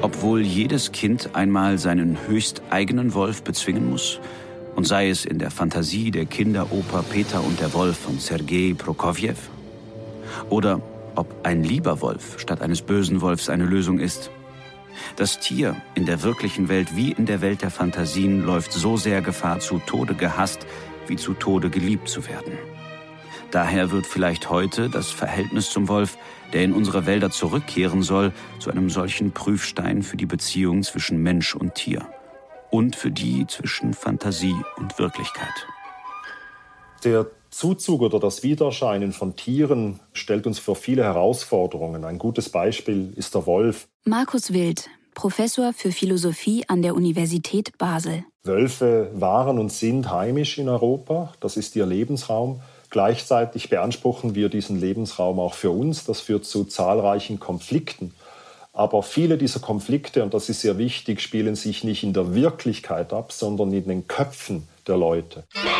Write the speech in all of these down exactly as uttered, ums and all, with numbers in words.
Obwohl jedes Kind einmal seinen höchst eigenen Wolf bezwingen muss, und sei es in der Fantasie der Kinderoper Peter und der Wolf von Sergei Prokofjew, oder ob ein lieber Wolf statt eines bösen Wolfs eine Lösung ist. Das Tier in der wirklichen Welt wie in der Welt der Fantasien läuft so sehr Gefahr, zu Tode gehasst wie zu Tode geliebt zu werden. Daher wird vielleicht heute das Verhältnis zum Wolf, der in unsere Wälder zurückkehren soll, zu einem solchen Prüfstein für die Beziehung zwischen Mensch und Tier und für die zwischen Fantasie und Wirklichkeit. Der Zuzug oder das Wiedererscheinen von Tieren stellt uns vor viele Herausforderungen. Ein gutes Beispiel ist der Wolf. Markus Wild, Professor für Philosophie an der Universität Basel. Wölfe waren und sind heimisch in Europa. Das ist ihr Lebensraum. Gleichzeitig beanspruchen wir diesen Lebensraum auch für uns. Das führt zu zahlreichen Konflikten. Aber viele dieser Konflikte, und das ist sehr wichtig, spielen sich nicht in der Wirklichkeit ab, sondern in den Köpfen der Leute.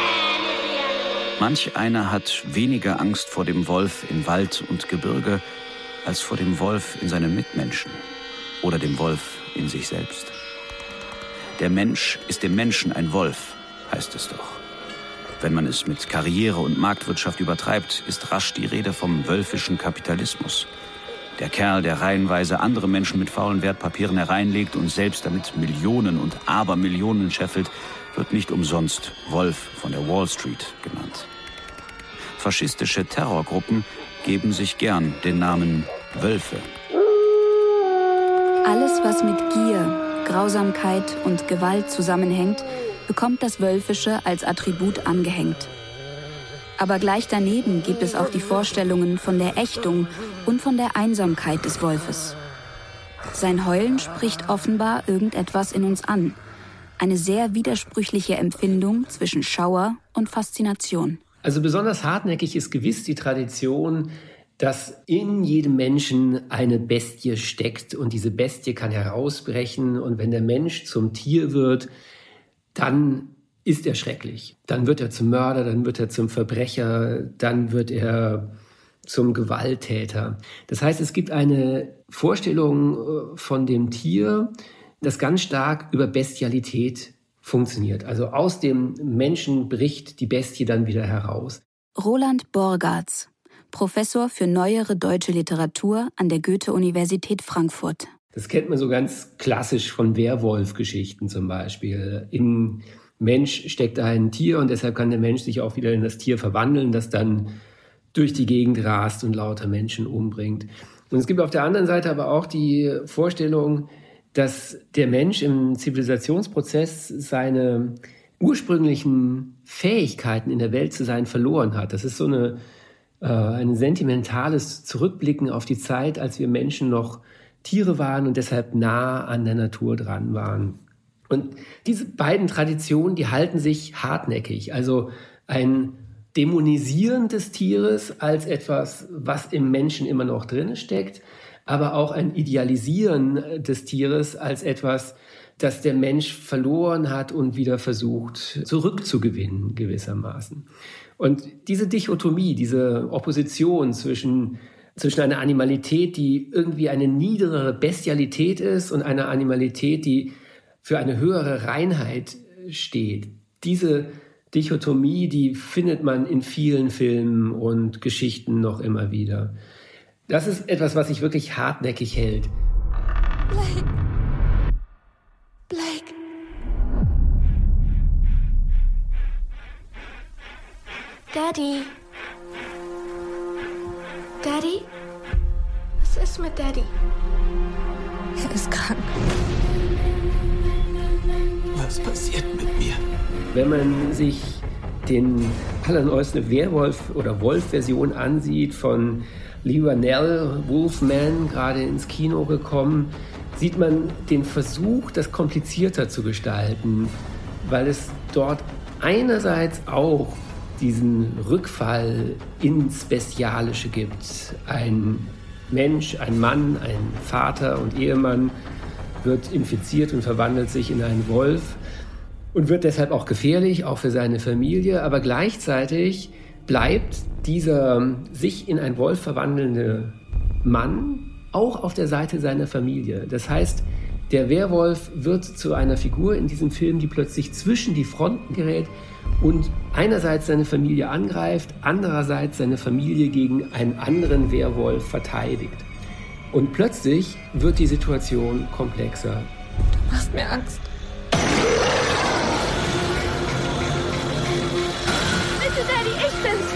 Manch einer hat weniger Angst vor dem Wolf in Wald und Gebirge als vor dem Wolf in seinen Mitmenschen oder dem Wolf in sich selbst. Der Mensch ist dem Menschen ein Wolf, heißt es doch. Wenn man es mit Karriere und Marktwirtschaft übertreibt, ist rasch die Rede vom wölfischen Kapitalismus. Der Kerl, der reihenweise andere Menschen mit faulen Wertpapieren hereinlegt und selbst damit Millionen und Abermillionen scheffelt, wird nicht umsonst Wolf von der Wall Street genannt. Faschistische Terrorgruppen geben sich gern den Namen Wölfe. Alles, was mit Gier, Grausamkeit und Gewalt zusammenhängt, bekommt das Wölfische als Attribut angehängt. Aber gleich daneben gibt es auch die Vorstellungen von der Ächtung und von der Einsamkeit des Wolfes. Sein Heulen spricht offenbar irgendetwas in uns an. Eine sehr widersprüchliche Empfindung zwischen Schauer und Faszination. Also besonders hartnäckig ist gewiss die Tradition, dass in jedem Menschen eine Bestie steckt und diese Bestie kann herausbrechen und wenn der Mensch zum Tier wird, dann ist er schrecklich. Dann wird er zum Mörder, dann wird er zum Verbrecher, dann wird er zum Gewalttäter. Das heißt, es gibt eine Vorstellung von dem Tier, das ganz stark über Bestialität funktioniert. Also aus dem Menschen bricht die Bestie dann wieder heraus. Roland Borgartz, Professor für neuere deutsche Literatur an der Goethe-Universität Frankfurt. Das kennt man so ganz klassisch von Werwolf-Geschichten zum Beispiel. Im Mensch steckt ein Tier und deshalb kann der Mensch sich auch wieder in das Tier verwandeln, das dann durch die Gegend rast und lauter Menschen umbringt. Und es gibt auf der anderen Seite aber auch die Vorstellung, dass der Mensch im Zivilisationsprozess seine ursprünglichen Fähigkeiten in der Welt zu sein verloren hat. Das ist so eine, äh, ein sentimentales Zurückblicken auf die Zeit, als wir Menschen noch Tiere waren und deshalb nah an der Natur dran waren. Und diese beiden Traditionen, die halten sich hartnäckig. Also ein Dämonisieren des Tieres als etwas, was im Menschen immer noch drin steckt, aber auch ein Idealisieren des Tieres als etwas, das der Mensch verloren hat und wieder versucht zurückzugewinnen gewissermaßen. Und diese Dichotomie, diese Opposition zwischen zwischen einer Animalität, die irgendwie eine niedere Bestialität ist und einer Animalität, die für eine höhere Reinheit steht. Diese Dichotomie, die findet man in vielen Filmen und Geschichten noch immer wieder. Das ist etwas, was sich wirklich hartnäckig hält. Blake. Blake. Daddy. Daddy? Was ist mit Daddy? Er ist krank. Was passiert mit mir? Wenn man sich den allerneuesten Werwolf- oder Wolf-Version ansieht, von Lee Ranell, Wolfman, gerade ins Kino gekommen, sieht man den Versuch, das komplizierter zu gestalten, weil es dort einerseits auch diesen Rückfall ins Bestialische gibt. Ein Mensch, ein Mann, ein Vater und Ehemann wird infiziert und verwandelt sich in einen Wolf und wird deshalb auch gefährlich, auch für seine Familie. Aber gleichzeitig bleibt dieser sich in einen Wolf verwandelnde Mann auch auf der Seite seiner Familie. Das heißt, Der Werwolf wird zu einer Figur in diesem Film, die plötzlich zwischen die Fronten gerät und einerseits seine Familie angreift, andererseits seine Familie gegen einen anderen Werwolf verteidigt. Und plötzlich wird die Situation komplexer. Du machst mir Angst. Bitte, Daddy, ich bin's.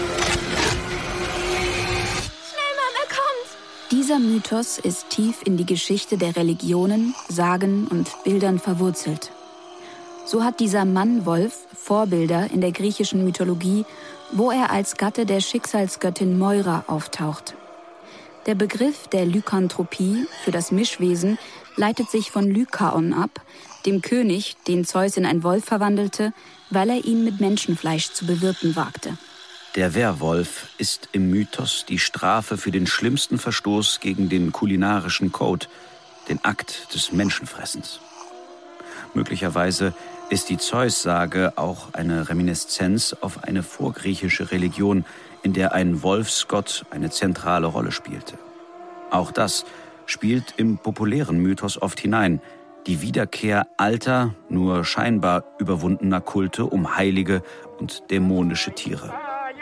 Schnell, Mann, er kommt. Dieser Mythos ist tief in die Geschichte der Religionen, Sagen und Bildern verwurzelt. So hat dieser Mann-Wolf Vorbilder in der griechischen Mythologie, wo er als Gatte der Schicksalsgöttin Moira auftaucht. Der Begriff der Lykanthropie für das Mischwesen leitet sich von Lykaon ab, dem König, den Zeus in einen Wolf verwandelte, weil er ihn mit Menschenfleisch zu bewirten wagte. Der Werwolf ist im Mythos die Strafe für den schlimmsten Verstoß gegen den kulinarischen Code, den Akt des Menschenfressens. Möglicherweise ist die Zeus-Sage auch eine Reminiszenz auf eine vorgriechische Religion, in der ein Wolfsgott eine zentrale Rolle spielte. Auch das spielt im populären Mythos oft hinein, die Wiederkehr alter, nur scheinbar überwundener Kulte um heilige und dämonische Tiere.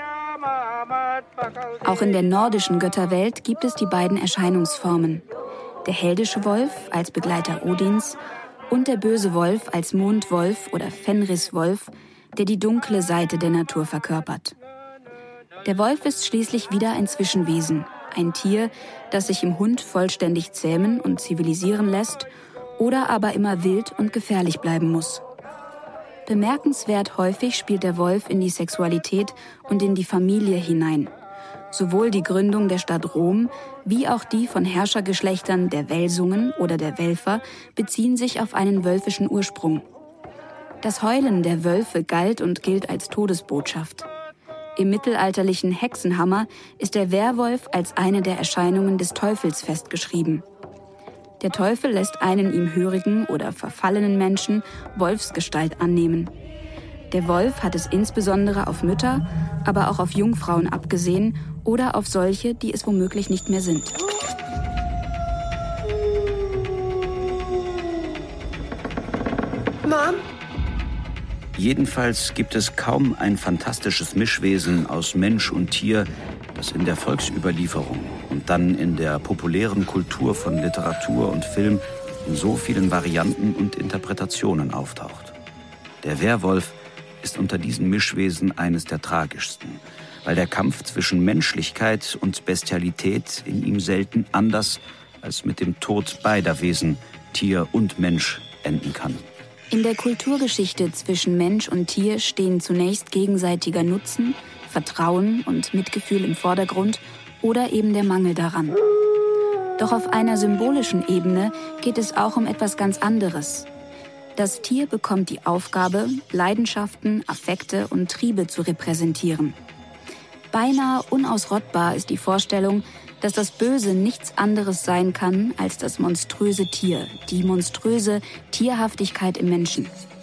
Auch in der nordischen Götterwelt gibt es die beiden Erscheinungsformen. Der heldische Wolf als Begleiter Odins und der böse Wolf als Mondwolf oder Fenriswolf, der die dunkle Seite der Natur verkörpert. Der Wolf ist schließlich wieder ein Zwischenwesen, ein Tier, das sich im Hund vollständig zähmen und zivilisieren lässt oder aber immer wild und gefährlich bleiben muss. Bemerkenswert häufig spielt der Wolf in die Sexualität und in die Familie hinein. Sowohl die Gründung der Stadt Rom wie auch die von Herrschergeschlechtern der Welsungen oder der Welfer beziehen sich auf einen wölfischen Ursprung. Das Heulen der Wölfe galt und gilt als Todesbotschaft. Im mittelalterlichen Hexenhammer ist der Werwolf als eine der Erscheinungen des Teufels festgeschrieben. Der Teufel lässt einen ihm hörigen oder verfallenen Menschen Wolfsgestalt annehmen. Der Wolf hat es insbesondere auf Mütter, aber auch auf Jungfrauen abgesehen oder auf solche, die es womöglich nicht mehr sind. Mom? Jedenfalls gibt es kaum ein fantastisches Mischwesen aus Mensch und Tier, das in der Volksüberlieferung und dann in der populären Kultur von Literatur und Film in so vielen Varianten und Interpretationen auftaucht. Der Werwolf ist unter diesen Mischwesen eines der tragischsten, weil der Kampf zwischen Menschlichkeit und Bestialität in ihm selten anders als mit dem Tod beider Wesen, Tier und Mensch, enden kann. In der Kulturgeschichte zwischen Mensch und Tier stehen zunächst gegenseitiger Nutzen, Vertrauen und Mitgefühl im Vordergrund oder eben der Mangel daran. Doch auf einer symbolischen Ebene geht es auch um etwas ganz anderes. Das Tier bekommt die Aufgabe, Leidenschaften, Affekte und Triebe zu repräsentieren. Beinahe unausrottbar ist die Vorstellung, dass das Böse nichts anderes sein kann als das monströse Tier, die monströse Tierhaftigkeit im Menschen.